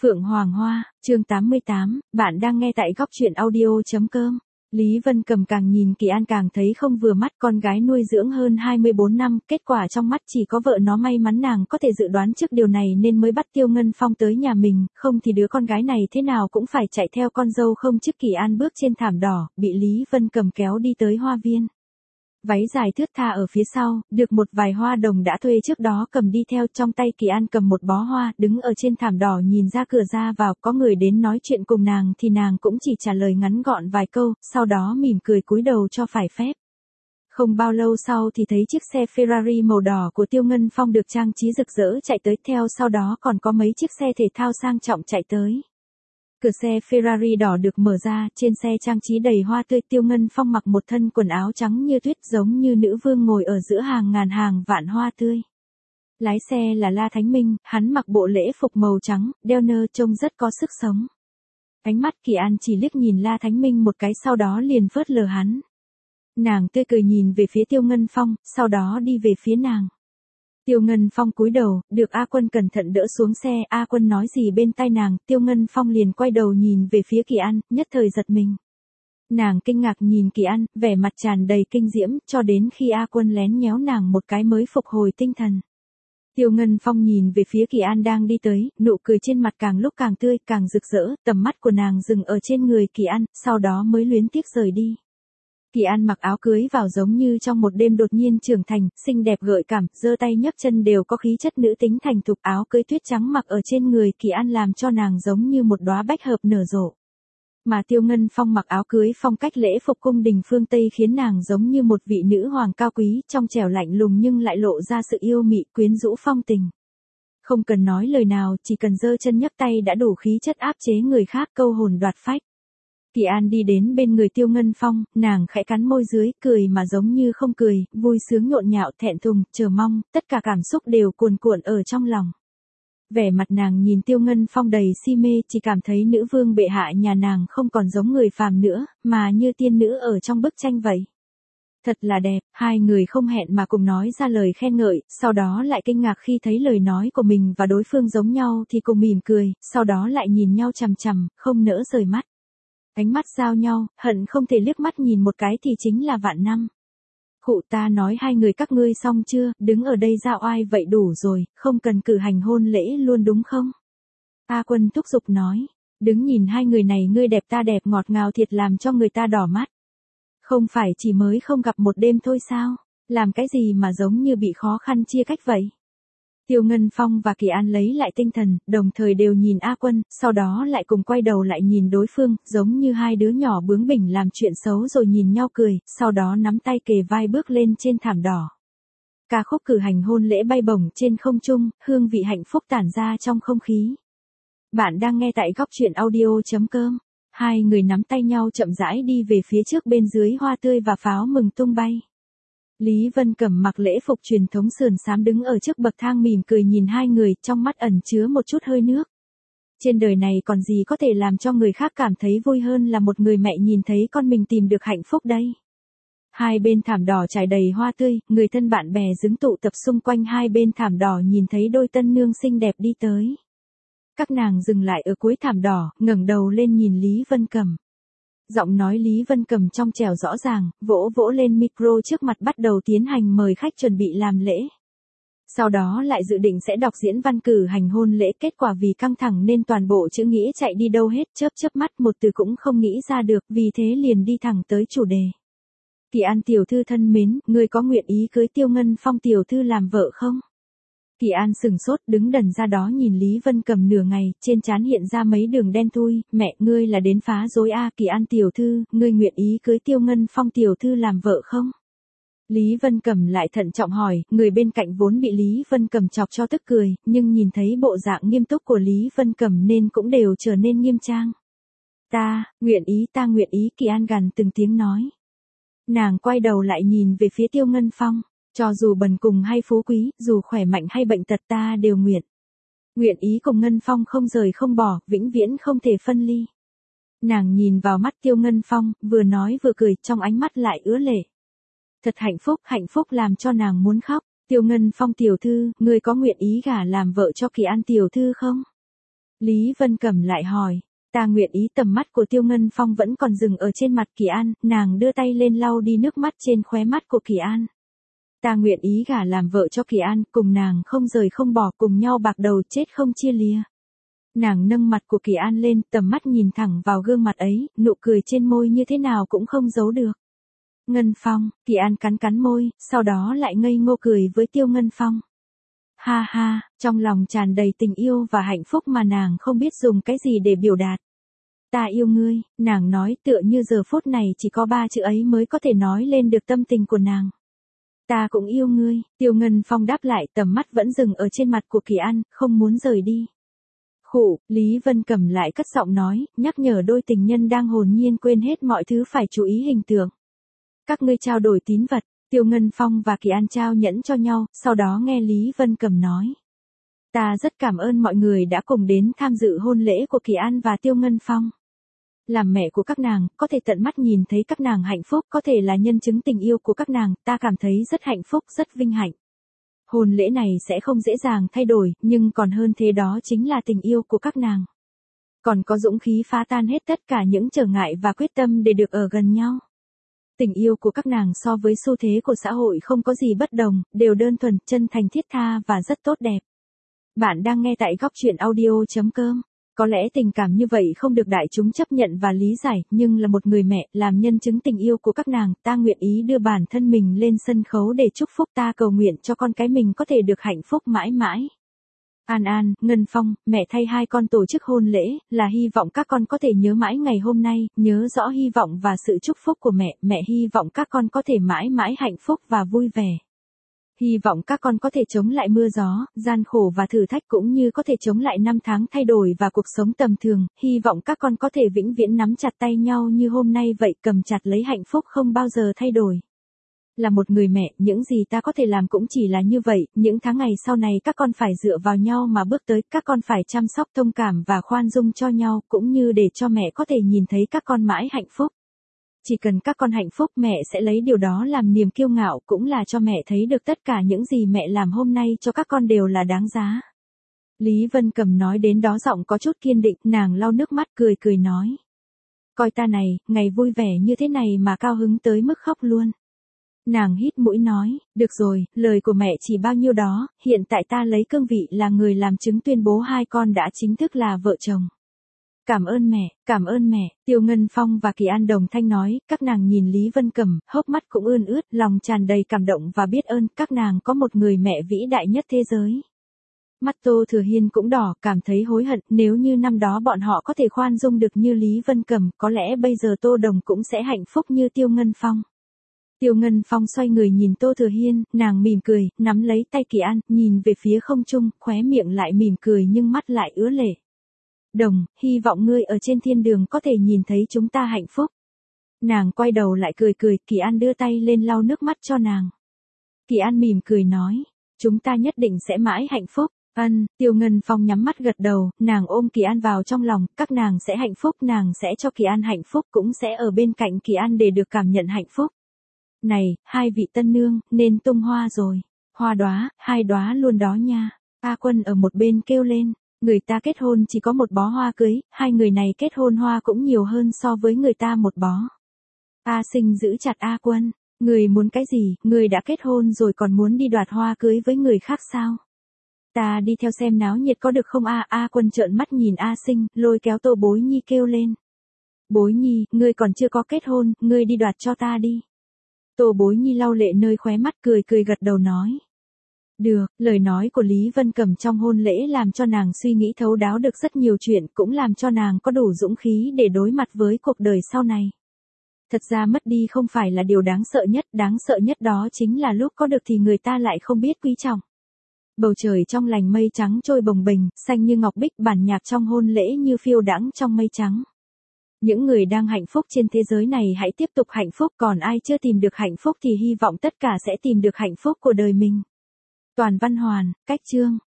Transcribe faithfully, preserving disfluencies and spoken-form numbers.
Phượng Hoàng Hoa, chương tám mươi tám, bạn đang nghe tại góc truyện audio chấm com. Lý Vân Cầm càng nhìn Kỳ An càng thấy không vừa mắt, con gái nuôi dưỡng hơn hai mươi bốn năm, kết quả trong mắt chỉ có vợ nó. May mắn nàng có thể dự đoán trước điều này nên mới bắt Tiêu Ngân Phong tới nhà mình, không thì đứa con gái này thế nào cũng phải chạy theo con dâu không chức. Kỳ An bước trên thảm đỏ, bị Lý Vân Cầm kéo đi tới hoa viên. Váy dài thướt tha ở phía sau, được một vài hoa đồng đã thuê trước đó cầm đi theo, trong tay Kỳ An cầm một bó hoa, đứng ở trên thảm đỏ nhìn ra cửa ra vào, có người đến nói chuyện cùng nàng thì nàng cũng chỉ trả lời ngắn gọn vài câu, sau đó mỉm cười cúi đầu cho phải phép. Không bao lâu sau thì thấy chiếc xe Ferrari màu đỏ của Tiêu Ngân Phong được trang trí rực rỡ chạy tới, theo sau đó còn có mấy chiếc xe thể thao sang trọng chạy tới. Cửa xe Ferrari đỏ được mở ra, trên xe trang trí đầy hoa tươi. Tiêu Ngân Phong mặc một thân quần áo trắng như tuyết giống như nữ vương ngồi ở giữa hàng ngàn hàng vạn hoa tươi. Lái xe là La Thánh Minh, hắn mặc bộ lễ phục màu trắng, đeo nơ trông rất có sức sống. Ánh mắt Kỳ An chỉ liếc nhìn La Thánh Minh một cái sau đó liền phớt lờ hắn. Nàng tươi cười nhìn về phía Tiêu Ngân Phong, sau đó đi về phía nàng. Tiêu Ngân Phong cúi đầu, được A Quân cẩn thận đỡ xuống xe. A Quân nói gì bên tai nàng, Tiêu Ngân Phong liền quay đầu nhìn về phía Kỳ An, nhất thời giật mình. Nàng kinh ngạc nhìn Kỳ An, vẻ mặt tràn đầy kinh diễm, cho đến khi A Quân lén nhéo nàng một cái mới phục hồi tinh thần. Tiêu Ngân Phong nhìn về phía Kỳ An đang đi tới, nụ cười trên mặt càng lúc càng tươi, càng rực rỡ, tầm mắt của nàng dừng ở trên người Kỳ An, sau đó mới luyến tiếc rời đi. Kỳ An mặc áo cưới vào giống như trong một đêm đột nhiên trưởng thành, xinh đẹp gợi cảm, giơ tay nhấc chân đều có khí chất nữ tính thành thục. Áo cưới tuyết trắng mặc ở trên người Kỳ An làm cho nàng giống như một đóa bách hợp nở rộ. Mà Tiêu Ngân Phong mặc áo cưới phong cách lễ phục cung đình phương Tây khiến nàng giống như một vị nữ hoàng cao quý, trong trẻo lạnh lùng nhưng lại lộ ra sự yêu mị quyến rũ phong tình. Không cần nói lời nào, chỉ cần giơ chân nhấc tay đã đủ khí chất áp chế người khác, câu hồn đoạt phách. Kỳ An đi đến bên người Tiêu Ngân Phong, nàng khẽ cắn môi dưới, cười mà giống như không cười, vui sướng nhộn nhạo, thẹn thùng, chờ mong, tất cả cảm xúc đều cuồn cuộn ở trong lòng. Vẻ mặt nàng nhìn Tiêu Ngân Phong đầy si mê, chỉ cảm thấy nữ vương bệ hạ nhà nàng không còn giống người phàm nữa, mà như tiên nữ ở trong bức tranh vậy. Thật là đẹp, hai người không hẹn mà cùng nói ra lời khen ngợi, sau đó lại kinh ngạc khi thấy lời nói của mình và đối phương giống nhau thì cùng mỉm cười, sau đó lại nhìn nhau chằm chằm, không nỡ rời mắt. Ánh mắt giao nhau, hận không thể liếc mắt nhìn một cái thì chính là vạn năm. Khụ, ta nói hai người các ngươi xong chưa, đứng ở đây ra oai vậy đủ rồi, không cần cử hành hôn lễ luôn đúng không? A Quân thúc giục nói, đứng nhìn hai người này ngươi đẹp ta đẹp ngọt ngào thiệt làm cho người ta đỏ mắt. Không phải chỉ mới không gặp một đêm thôi sao, làm cái gì mà giống như bị khó khăn chia cách vậy? Tiêu Ngân Phong và Kỳ An lấy lại tinh thần, đồng thời đều nhìn A Quân, sau đó lại cùng quay đầu lại nhìn đối phương, giống như hai đứa nhỏ bướng bỉnh làm chuyện xấu rồi nhìn nhau cười, sau đó nắm tay kề vai bước lên trên thảm đỏ. Ca khúc cử hành hôn lễ bay bổng trên không trung, hương vị hạnh phúc tản ra trong không khí. Bạn đang nghe tại góc truyện audio chấm com. Hai người nắm tay nhau chậm rãi đi về phía trước, bên dưới hoa tươi và pháo mừng tung bay. Lý Vân Cẩm mặc lễ phục truyền thống sườn xám đứng ở trước bậc thang mỉm cười nhìn hai người, trong mắt ẩn chứa một chút hơi nước. Trên đời này còn gì có thể làm cho người khác cảm thấy vui hơn là một người mẹ nhìn thấy con mình tìm được hạnh phúc đây. Hai bên thảm đỏ trải đầy hoa tươi, người thân bạn bè dứng tụ tập xung quanh hai bên thảm đỏ nhìn thấy đôi tân nương xinh đẹp đi tới. Các nàng dừng lại ở cuối thảm đỏ, ngẩng đầu lên nhìn Lý Vân Cẩm. Giọng nói Lý Vân Cầm trong trẻo rõ ràng, vỗ vỗ lên micro trước mặt bắt đầu tiến hành mời khách chuẩn bị làm lễ. Sau đó lại dự định sẽ đọc diễn văn cử hành hôn lễ, kết quả vì căng thẳng nên toàn bộ chữ nghĩa chạy đi đâu hết, chớp chớp mắt một từ cũng không nghĩ ra được, vì thế liền đi thẳng tới chủ đề. Kỳ An tiểu thư thân mến, ngươi có nguyện ý cưới Tiêu Ngân Phong tiểu thư làm vợ không? Kỳ An sừng sốt đứng đần ra đó nhìn Lý Vân Cầm nửa ngày, trên trán hiện ra mấy đường đen thui, mẹ ngươi là đến phá rối a. Kỳ An tiểu thư, ngươi nguyện ý cưới Tiêu Ngân Phong tiểu thư làm vợ không? Lý Vân Cầm lại thận trọng hỏi, người bên cạnh vốn bị Lý Vân Cầm chọc cho tức cười, nhưng nhìn thấy bộ dạng nghiêm túc của Lý Vân Cầm nên cũng đều trở nên nghiêm trang. Ta, nguyện ý ta nguyện ý, Kỳ An gằn từng tiếng nói. Nàng quay đầu lại nhìn về phía Tiêu Ngân Phong. Cho dù bần cùng hay phú quý, dù khỏe mạnh hay bệnh tật ta đều nguyện. Nguyện ý cùng Ngân Phong không rời không bỏ, vĩnh viễn không thể phân ly. Nàng nhìn vào mắt Tiêu Ngân Phong, vừa nói vừa cười, trong ánh mắt lại ứa lệ. Thật hạnh phúc, hạnh phúc làm cho nàng muốn khóc. Tiêu Ngân Phong tiểu thư, ngươi có nguyện ý gả làm vợ cho Kỳ An tiểu thư không? Lý Vân Cẩm lại hỏi. Ta nguyện ý. Tầm mắt của Tiêu Ngân Phong vẫn còn dừng ở trên mặt Kỳ An, nàng đưa tay lên lau đi nước mắt trên khóe mắt của Kỳ An. Ta nguyện ý gả làm vợ cho Kỳ An, cùng nàng không rời không bỏ, cùng nhau bạc đầu chết không chia lìa. Nàng nâng mặt của Kỳ An lên, tầm mắt nhìn thẳng vào gương mặt ấy, nụ cười trên môi như thế nào cũng không giấu được. Ngân Phong, Kỳ An cắn cắn môi, sau đó lại ngây ngô cười với Tiêu Ngân Phong. Ha ha, trong lòng tràn đầy tình yêu và hạnh phúc mà nàng không biết dùng cái gì để biểu đạt. Ta yêu ngươi, nàng nói tựa như giờ phút này chỉ có ba chữ ấy mới có thể nói lên được tâm tình của nàng. Ta cũng yêu ngươi, Tiêu Ngân Phong đáp lại, tầm mắt vẫn dừng ở trên mặt của Kỳ An, không muốn rời đi. Khụ, Lý Vân Cẩm lại cất giọng nói, nhắc nhở đôi tình nhân đang hồn nhiên quên hết mọi thứ phải chú ý hình tượng. Các ngươi trao đổi tín vật. Tiêu Ngân Phong và Kỳ An trao nhẫn cho nhau, sau đó nghe Lý Vân Cẩm nói. Ta rất cảm ơn mọi người đã cùng đến tham dự hôn lễ của Kỳ An và Tiêu Ngân Phong. Làm mẹ của các nàng, có thể tận mắt nhìn thấy các nàng hạnh phúc, có thể là nhân chứng tình yêu của các nàng, ta cảm thấy rất hạnh phúc, rất vinh hạnh. Hôn lễ này sẽ không dễ dàng thay đổi, nhưng còn hơn thế đó chính là tình yêu của các nàng. Còn có dũng khí phá tan hết tất cả những trở ngại và quyết tâm để được ở gần nhau. Tình yêu của các nàng so với xu thế của xã hội không có gì bất đồng, đều đơn thuần, chân thành thiết tha và rất tốt đẹp. Bạn đang nghe tại góc truyện audio chấm com. Có lẽ tình cảm như vậy không được đại chúng chấp nhận và lý giải, nhưng là một người mẹ, làm nhân chứng tình yêu của các nàng, ta nguyện ý đưa bản thân mình lên sân khấu để chúc phúc, ta cầu nguyện cho con cái mình có thể được hạnh phúc mãi mãi. An An, Ngân Phong, mẹ thay hai con tổ chức hôn lễ, là hy vọng các con có thể nhớ mãi ngày hôm nay, nhớ rõ hy vọng và sự chúc phúc của mẹ, mẹ hy vọng các con có thể mãi mãi hạnh phúc và vui vẻ. Hy vọng các con có thể chống lại mưa gió, gian khổ và thử thách cũng như có thể chống lại năm tháng thay đổi và cuộc sống tầm thường, hy vọng các con có thể vĩnh viễn nắm chặt tay nhau như hôm nay vậy, cầm chặt lấy hạnh phúc không bao giờ thay đổi. Là một người mẹ, những gì ta có thể làm cũng chỉ là như vậy, những tháng ngày sau này các con phải dựa vào nhau mà bước tới, các con phải chăm sóc thông cảm và khoan dung cho nhau, cũng như để cho mẹ có thể nhìn thấy các con mãi hạnh phúc. Chỉ cần các con hạnh phúc, mẹ sẽ lấy điều đó làm niềm kiêu ngạo, cũng là cho mẹ thấy được tất cả những gì mẹ làm hôm nay cho các con đều là đáng giá. Lý Vân Cẩm nói đến đó giọng có chút kiên định, nàng lau nước mắt cười cười nói. Coi ta này, ngày vui vẻ như thế này mà cao hứng tới mức khóc luôn. Nàng hít mũi nói, được rồi, lời của mẹ chỉ bao nhiêu đó, hiện tại ta lấy cương vị là người làm chứng tuyên bố hai con đã chính thức là vợ chồng. Cảm ơn mẹ, cảm ơn mẹ, Tiêu Ngân Phong và Kỳ An đồng thanh nói, các nàng nhìn Lý Vân Cẩm, hốc mắt cũng ươn ướt, lòng tràn đầy cảm động và biết ơn, các nàng có một người mẹ vĩ đại nhất thế giới. Mắt Tô Thừa Hiên cũng đỏ, cảm thấy hối hận, nếu như năm đó bọn họ có thể khoan dung được như Lý Vân Cẩm, có lẽ bây giờ Tô Đồng cũng sẽ hạnh phúc như Tiêu Ngân Phong. Tiêu Ngân Phong xoay người nhìn Tô Thừa Hiên, nàng mỉm cười, nắm lấy tay Kỳ An, nhìn về phía không trung, khóe miệng lại mỉm cười nhưng mắt lại ứa lệ. Đồng, hy vọng ngươi ở trên thiên đường có thể nhìn thấy chúng ta hạnh phúc. Nàng quay đầu lại cười cười, Kỳ An đưa tay lên lau nước mắt cho nàng. Kỳ An mỉm cười nói, chúng ta nhất định sẽ mãi hạnh phúc. Ân, Tiêu Ngân Phong nhắm mắt gật đầu, nàng ôm Kỳ An vào trong lòng, các nàng sẽ hạnh phúc, nàng sẽ cho Kỳ An hạnh phúc, cũng sẽ ở bên cạnh Kỳ An để được cảm nhận hạnh phúc. Này, hai vị tân nương, nên tung hoa rồi. Hoa đóa, hai đóa luôn đó nha. A Quân ở một bên kêu lên, người ta kết hôn chỉ có một bó hoa cưới, hai người này kết hôn hoa cũng nhiều hơn so với người ta một bó. A Sinh giữ chặt A Quân, người muốn cái gì, người đã kết hôn rồi còn muốn đi đoạt hoa cưới với người khác sao? Ta đi theo xem náo nhiệt có được không a? A Quân trợn mắt nhìn A Sinh, lôi kéo Tô Bối Nhi kêu lên. Bối Nhi, ngươi còn chưa có kết hôn, ngươi đi đoạt cho ta đi. Tô Bối Nhi lau lệ nơi khóe mắt cười cười gật đầu nói. Được, lời nói của Lý Vân Cẩm trong hôn lễ làm cho nàng suy nghĩ thấu đáo được rất nhiều chuyện, cũng làm cho nàng có đủ dũng khí để đối mặt với cuộc đời sau này. Thật ra mất đi không phải là điều đáng sợ nhất, đáng sợ nhất đó chính là lúc có được thì người ta lại không biết quý trọng. Bầu trời trong lành mây trắng trôi bồng bềnh, xanh như ngọc bích, bản nhạc trong hôn lễ như phiêu đãng trong mây trắng. Những người đang hạnh phúc trên thế giới này hãy tiếp tục hạnh phúc, còn ai chưa tìm được hạnh phúc thì hy vọng tất cả sẽ tìm được hạnh phúc của đời mình. Toàn Văn Hoàn, Cách Chương